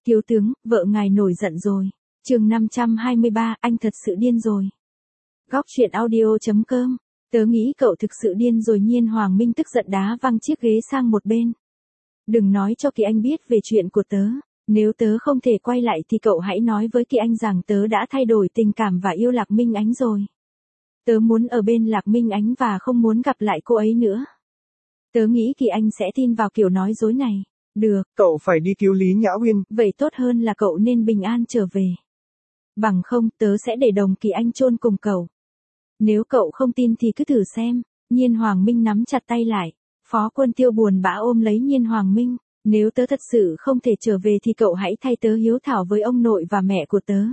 Thiếu tướng, vợ ngài nổi giận rồi. Chương 523, anh thật sự điên rồi. Góc truyện audio.com. Tớ nghĩ cậu thực sự điên rồi. Nhiên Hoàng Minh tức giận đá văng chiếc ghế sang một bên. Đừng nói cho Kỳ Anh biết về chuyện của tớ. Nếu tớ không thể quay lại thì cậu hãy nói với Kỳ Anh rằng tớ đã thay đổi tình cảm và yêu Lạc Minh Ánh rồi. Tớ muốn ở bên Lạc Minh Ánh và không muốn gặp lại cô ấy nữa. Tớ nghĩ Kỳ Anh sẽ tin vào kiểu nói dối này. Được. Cậu phải đi cứu Lý Nhã Uyên. Vậy tốt hơn là cậu nên bình an trở về. Bằng không tớ sẽ để Đồng Kỳ Anh chôn cùng cậu. Nếu cậu không tin thì cứ thử xem. Nhiên Hoàng Minh nắm chặt tay lại. Phó Quân Tiêu buồn bã ôm lấy Nhiên Hoàng Minh. Nếu tớ thật sự không thể trở về thì cậu hãy thay tớ hiếu thảo với ông nội và mẹ của tớ.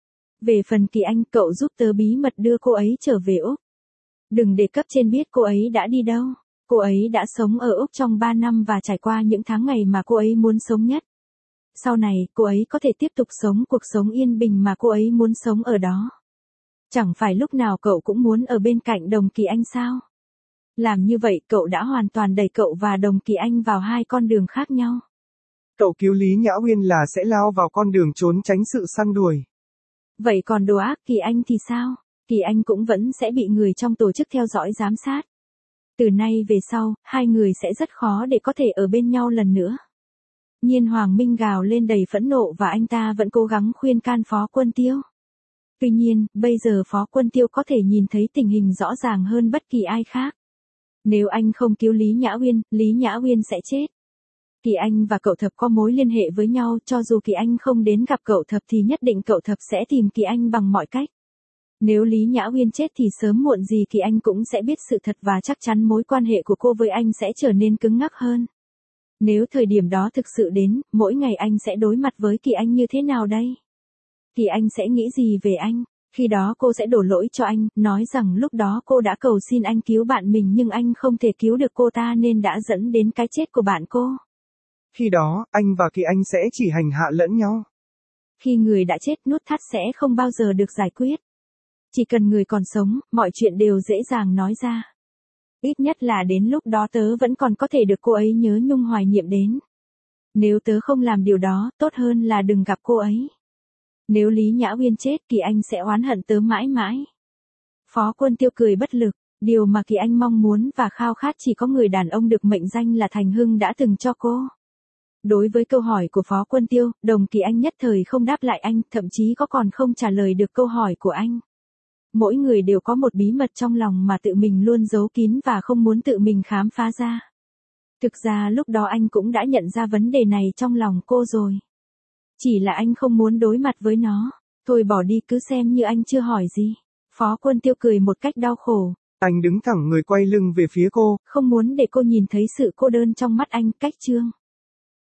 Về phần Kỳ Anh, cậu giúp tớ bí mật đưa cô ấy trở về Úc. Đừng để cấp trên biết cô ấy đã đi đâu. Cô ấy đã sống ở Úc trong 3 năm và trải qua những tháng ngày mà cô ấy muốn sống nhất. Sau này, cô ấy có thể tiếp tục sống cuộc sống yên bình mà cô ấy muốn sống ở đó. Chẳng phải lúc nào cậu cũng muốn ở bên cạnh Đồng Kỳ Anh sao? Làm như vậy cậu đã hoàn toàn đẩy cậu và Đồng Kỳ Anh vào hai con đường khác nhau. Cậu cứu Lý Nhã Uyên là sẽ lao vào con đường trốn tránh sự săn đuổi. Vậy còn đồ ác Kỳ Anh thì sao? Kỳ Anh cũng vẫn sẽ bị người trong tổ chức theo dõi giám sát. Từ nay về sau, hai người sẽ rất khó để có thể ở bên nhau lần nữa. Nhiên Hoàng Minh gào lên đầy phẫn nộ và anh ta vẫn cố gắng khuyên can Phó Quân Tiêu. Tuy nhiên, bây giờ Phó Quân Tiêu có thể nhìn thấy tình hình rõ ràng hơn bất kỳ ai khác. Nếu anh không cứu Lý Nhã Uyên, Lý Nhã Uyên sẽ chết. Kỳ Anh và cậu Thập có mối liên hệ với nhau, cho dù Kỳ Anh không đến gặp cậu Thập thì nhất định cậu Thập sẽ tìm Kỳ Anh bằng mọi cách. Nếu Lý Nhã Uyên chết thì sớm muộn gì Kỳ Anh cũng sẽ biết sự thật và chắc chắn mối quan hệ của cô với anh sẽ trở nên cứng ngắc hơn. Nếu thời điểm đó thực sự đến, mỗi ngày anh sẽ đối mặt với Kỳ Anh như thế nào đây? Kỳ Anh sẽ nghĩ gì về anh? Khi đó cô sẽ đổ lỗi cho anh, nói rằng lúc đó cô đã cầu xin anh cứu bạn mình nhưng anh không thể cứu được cô ta nên đã dẫn đến cái chết của bạn cô. Khi đó, anh và Kỳ Anh sẽ chỉ hành hạ lẫn nhau. Khi người đã chết, nút thắt sẽ không bao giờ được giải quyết. Chỉ cần người còn sống, mọi chuyện đều dễ dàng nói ra. Ít nhất là đến lúc đó tớ vẫn còn có thể được cô ấy nhớ nhung hoài niệm đến. Nếu tớ không làm điều đó, tốt hơn là đừng gặp cô ấy. Nếu Lý Nhã Uyên chết, Kỳ Anh sẽ oán hận tớ mãi mãi. Phó Quân Tiêu cười bất lực. Điều mà Kỳ Anh mong muốn và khao khát chỉ có người đàn ông được mệnh danh là Thành Hưng đã từng cho cô. Đối với câu hỏi của Phó Quân Tiêu, Đồng Kỳ Anh nhất thời không đáp lại anh, thậm chí còn không trả lời được câu hỏi của anh. Mỗi người đều có một bí mật trong lòng mà tự mình luôn giấu kín và không muốn tự mình khám phá ra. Thực ra lúc đó anh cũng đã nhận ra vấn đề này trong lòng cô rồi. Chỉ là anh không muốn đối mặt với nó. Thôi bỏ đi, cứ xem như anh chưa hỏi gì. Phó Quân Tiêu cười một cách đau khổ. Anh đứng thẳng người quay lưng về phía cô. Không muốn để cô nhìn thấy sự cô đơn trong mắt anh. Cách chương